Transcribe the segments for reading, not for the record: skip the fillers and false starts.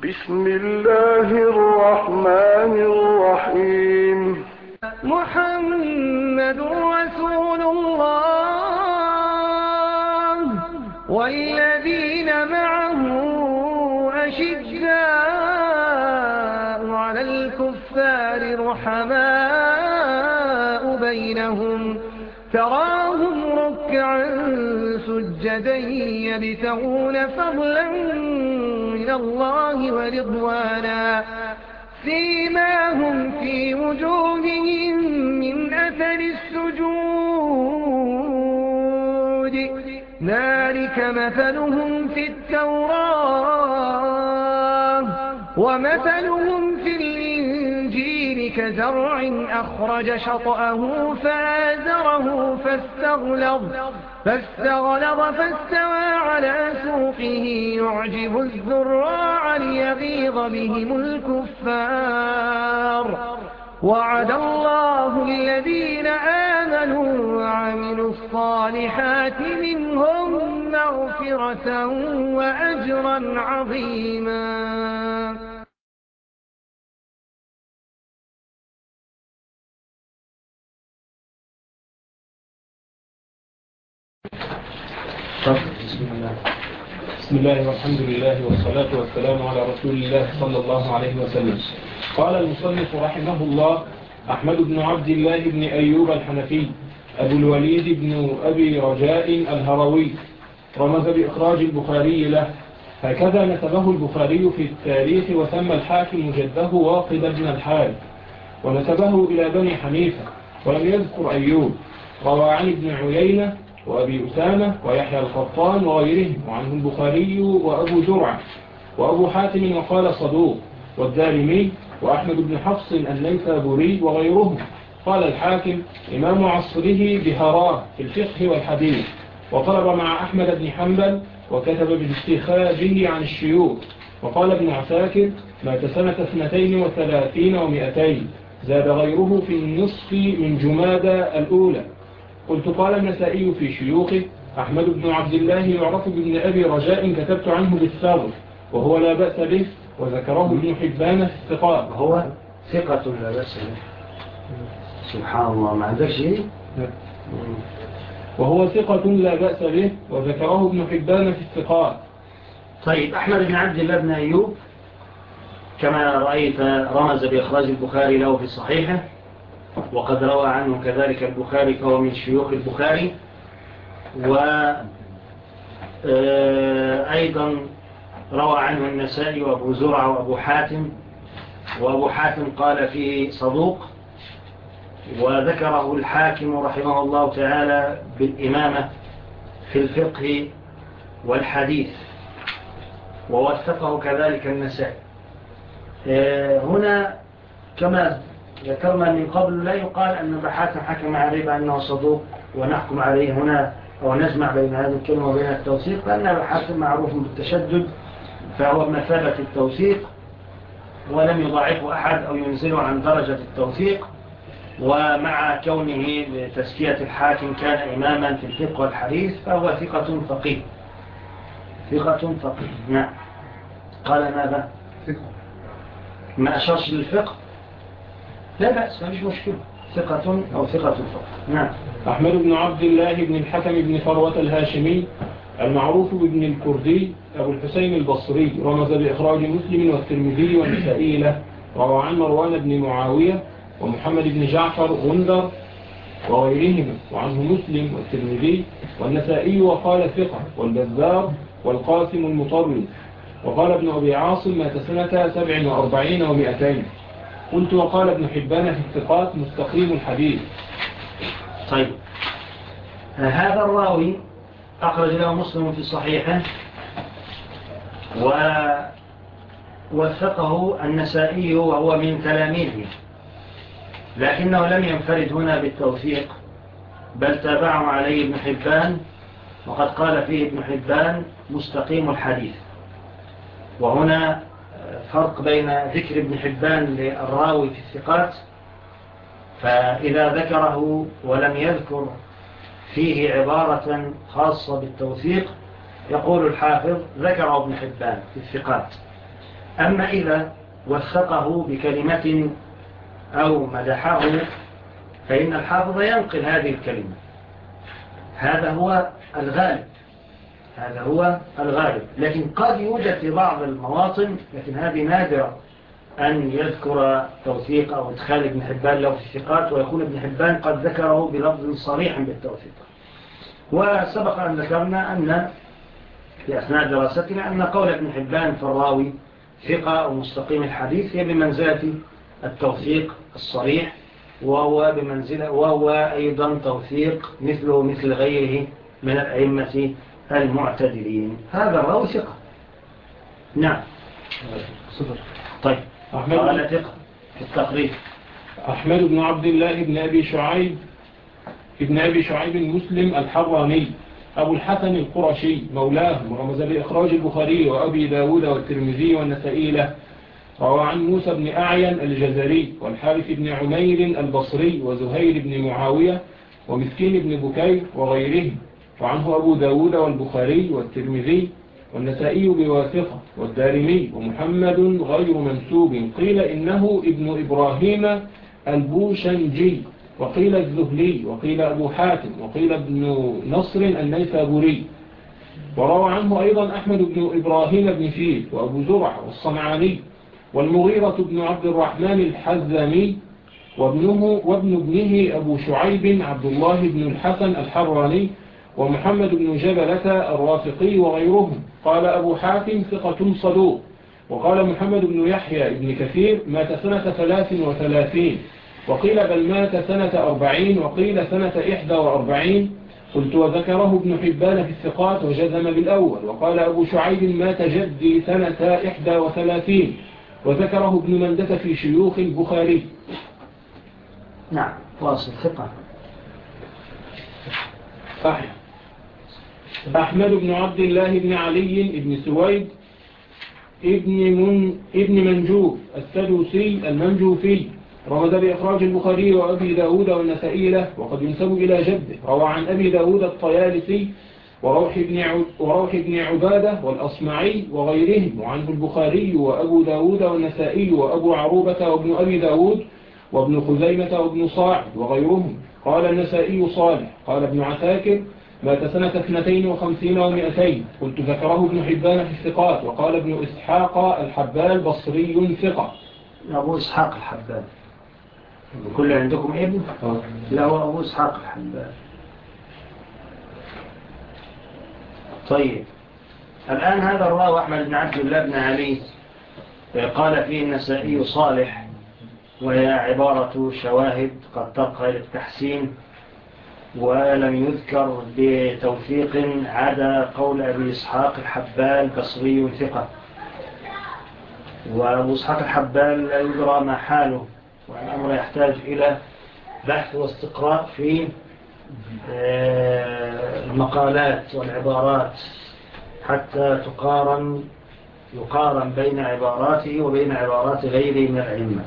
بسم الله الرحمن الرحيم. محمد رسول الله والذين معه أشداء على الكفار رحماء بينهم تراهم ركعا سجدا يبتغون فضلا من الله ورضوانا سيماهم في وجوههم من أثر السجود ذلك مثلهم في التوراة ومثلهم في الإنجيل كزرع أخرج شطأه فآزره فاستغلظ فاستوى على سوقه يعجب الزراع ليغيظ بهم الكفار وعد الله الذين آمنوا وعملوا الصالحات منهم مغفرة وأجرا عظيما. بسم الله والحمد لله والصلاة والسلام على رسول الله صلى الله عليه وسلم. قال المصنف رحمه الله: أحمد بن عبد الله بن أيوب الحنفي أبو الوليد بن أبي رجاء الهروي، رمز بإخراج البخاري له، هكذا نسبه البخاري في التاريخ، وسمى الحاكم جده واقد بن الحارث، ونسبه إلى بني حنيفة، ولم يذكر أيوب. روى عن ابن عيينة وأبي أسامة ويحيى القطان وغيرهم، وعنه البخاري وأبو زرعة وأبو حاتم وقال صدوق، والدارمي وأحمد بن حفص النيسابوري وغيرهم. قال الحاكم: إمام عصره بهراه في الفقه والحديث، وطلب مع أحمد بن حنبل، وكتب باستخراجه عن الشيوخ. وقال ابن عساكر: مات سنة 32 و200، زاد غيره في النصف من جمادى الأولى. قلت: قال النسائي في شيوخه: أحمد بن عبد الله يعرف بابن أبي رجاء، كتبت عنه بالثغر، وهو لا بأس به، وذكره ابن حبان في الثقات. هو ثقة لا بأس به. سبحان الله، ما عندك شيء؟ وهو ثقة لا بأس به، وذكره ابن حبان في الثقات. طيب، أحمد بن عبد الله بن أيوب كما رأيت رمز بإخراج البخاري له في صحيحه، وقد روى عنه كذلك البخاري، فهو من شيوخ البخاري. وأيضا روى عنه النسائي وأبو زرعة وأبو حاتم، وأبو حاتم قال فيه صدوق، وذكره الحاكم رحمه الله تعالى بالإمامة في الفقه والحديث، ووثقه كذلك النسائي. هنا كما ذكرنا من قبل، لا يقال أن حاتم حكم عليه بأنه صدوق ونحكم عليه هنا أو نجمع بين هذه الكلمة وبين التوثيق، لأن حاتم معروف بالتشدد، فهو بمثابة التوثيق، ولم يضاعفه أحد أو ينزله عن درجة التوثيق. ومع كونه بتزكية الحاكم كان إماما في الفقه والحديث، فهو ثقة فقيه. ثقة فقيه، نعم. قال ماذا؟ ما أشارش للفقه؟ لا بأس، ما فيش مشكلة. ثقة أو ثقة فقه، نعم. أحمد بن عبد الله بن الحكم بن فروة الهاشمي المعروف بابن الكردي أبو الحسين البصري، رمز بإخراج مسلم والترمذي والنسائي له. روى عن مروان بن معاوية ومحمد بن جعفر غندر وغيرهما، وعنه مسلم والترمذي والنسائي، وقال ثقة، والبزار والقاسم المطري. وقال ابن أبي عاصم: مات سنة 47 و200. قلت: وقال ابن حبان في الثقات: مستقيم الحديث. طيب، هذا الراوي أخرج له مسلم في صحيحه، ووثقه النسائي وهو من تلاميذه، لكنه لم ينفرد هنا بالتوثيق، بل تابعه عليه ابن حبان، وقد قال فيه ابن حبان: مستقيم الحديث. وهنا فرق بين ذكر ابن حبان للراوي في الثقات، فإذا ذكره ولم يذكر فيه عبارة خاصة بالتوثيق يقول الحافظ: ذكر ابن حبان في الثقات. أما إذا وثقه بكلمة أو مدحه فإن الحافظ ينقل هذه الكلمة. هذا هو الغالب، لكن قد يوجد في بعض المواطن، لكن هذه نادرة، أن يذكر توثيق أو إدخال ابن حبان له في الثقات ويكون ابن حبان قد ذكره بلفظ صريح بالتوثيق. وسبق أن ذكرنا أن في أثناء دراستنا أن قول ابن حبان في الراوي ثقة أو مستقيم الحديث هي بمنزلة التوثيق الصريح، وهو أيضا توثيق مثله مثل غيره من الأئمة المعتدلين. هذا الراوي ثقة. نعم. طيب، قال ثقة في التقريب. أحمد بن عبد الله بن أبي شعيب مسلم الحراني أبو الحسن القرشي مولاه، ورمز بإخراج البخاري وأبي داود والترمذي والنسائي له. روى عن موسى بن أعين الجزري والحارث بن عمير البصري وزهير بن معاوية ومسكين بن بكير وغيرهم، وعنه أبو داود والبخاري والترمذي والنسائي بواسطة والدارمي ومحمد غير منسوب، قيل إنه ابن إبراهيم البوشنجي، وقيل الزهلي، وقيل أبو حاتم، وقيل ابن نصر النيسابوري. وروى عنه أيضا أحمد بن إبراهيم بن فيل وأبو زرع والصنعاني والمغيرة بن عبد الرحمن الحزمي وابن ابنه أبو شعيب عبد الله بن الحسن الحراني ومحمد بن جبلة الرافقي وغيرهم. قال أبو حاتم ثقة صدوق. وقال محمد بن يحيى بن كثير مات سنة 33، وقيل بل مات سنة 40، وقيل سنة 41. قلت وذكره ابن حبان في الثقات وجزم بالأول. وقال أبو شعيب مات جدي سنة 31، وذكره ابن مندة في شيوخ البخاري. نعم، واصل ثقة. أحمد بن عبد الله بن علي بن سويد ابن منجوب السدوسي المنجوفي، رمز بإخراج البخاري وأبي داود والنسائي له، وقد ينسب إلى جده. روى عن أبي داود الطيالسي وروح بن عبادة والأصمعي وغيرهم، وعنه البخاري وأبو داود والنسائي وأبو عروبة وابن أبي داود وابن خزيمة وابن صاعد وغيرهم. قال النسائي صالح. قال ابن عساكر مات سنة 52 و200. قلت ذكره ابن حبان في الثقات. وقال ابن إسحاق الحبال بصري ثقة. أبو إسحاق الحبال كل عندكم ابن؟ لا، هو أبو إسحاق الحبال. طيب، الآن هذا الراوي أحمد بن عبد الله بن علي قال فيه النسائي صالح، وهي عبارة شواهد قد تبقى للتحسين، ولم يذكر بتوثيق عدا قول أبي إسحاق الحبال بصري ثقة. وأبو إسحاق الحبال لا يدرى ما حاله، والأمر يحتاج إلى بحث واستقراء في المقالات والعبارات حتى يقارن بين عباراته وبين عبارات غيره من الأئمة.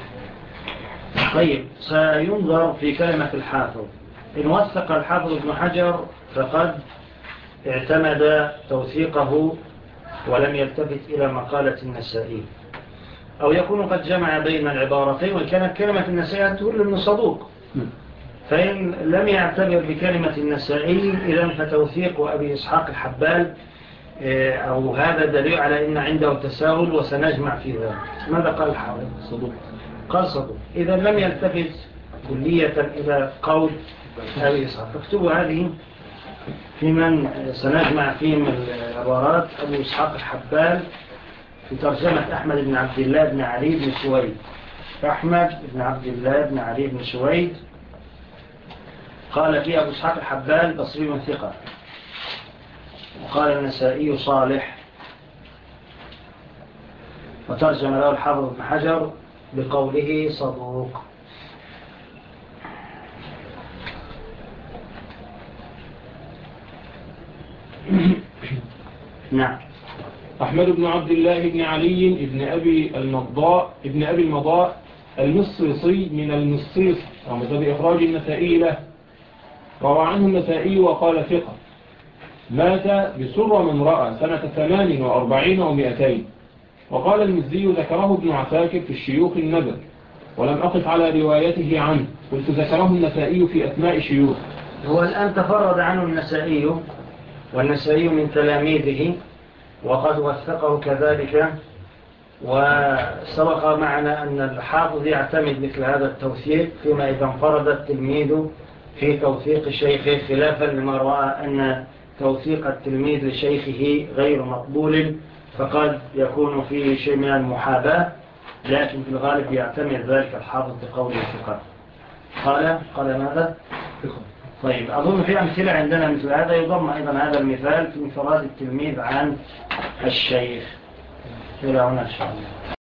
طيب، سينظر في كلمة الحافظ. إن وثق الحافظ ابن حجر فقد اعتمد توثيقه ولم يلتفت إلى مقالة النسائي، أو يكون قد جمع بين العبارتين، وكانت كلمة النسائي تقول أنه صدوق. فإن لم يعتبر بكلمة النسائي إذن فتوثيق أبي إسحاق الحبال أو هذا دليل على أن عنده تساهل، وسنجمع في ذلك. ماذا قال الحافظ؟ صدوق. قال صدوق. إذا لم يلتفت كلية إلى قول أبي إسحاق. فاكتبوا هذه في من سنجمع فيهم العبارات. أبو إسحاق الحبال في ترجمة أحمد بن عبد الله بن علي بن سويد. أحمد بن عبد الله بن علي بن سويد قال فيه أبو إسحاق الحبال بصري ثقة. وقال النسائي صالح، وترجم له الحافظ ابن حجر بقوله صدوق. نعم. أحمد بن عبد الله بن علي ابن أبي المضاء المصيصي من المصيص، رمز بإخراج النسائي له. روى عنه النسائي وقال ثقة. مات بسر من رأى سنة 48 و200. وقال المزي ذكره ابن عساكر في الشيوخ النبل، ولم أقف على روايته عنه، قلت ذكره النسائي في أسماء شيوخ. هو الآن تفرد عنه النسائي، والنسائي من تلاميذه وقد وثقه كذلك، وسبق معنا أن الحافظ يعتمد مثل هذا التوثيق فيما إذا انفرد التلميذ في توثيق شيخه، خلافا لما رأى أن توثيق التلميذ لشيخه غير مقبول فقد يكون فيه شيء من المحاباة، لكن في الغالب يعتمد ذلك الحافظ بقوله الثقة. قال ماذا؟ طيب، أظن في أمثلة عندنا مثل هذا، يضم أيضا هذا المثال في انفراد التلميذ عن الشيخ. إلى هنا إن شاء الله.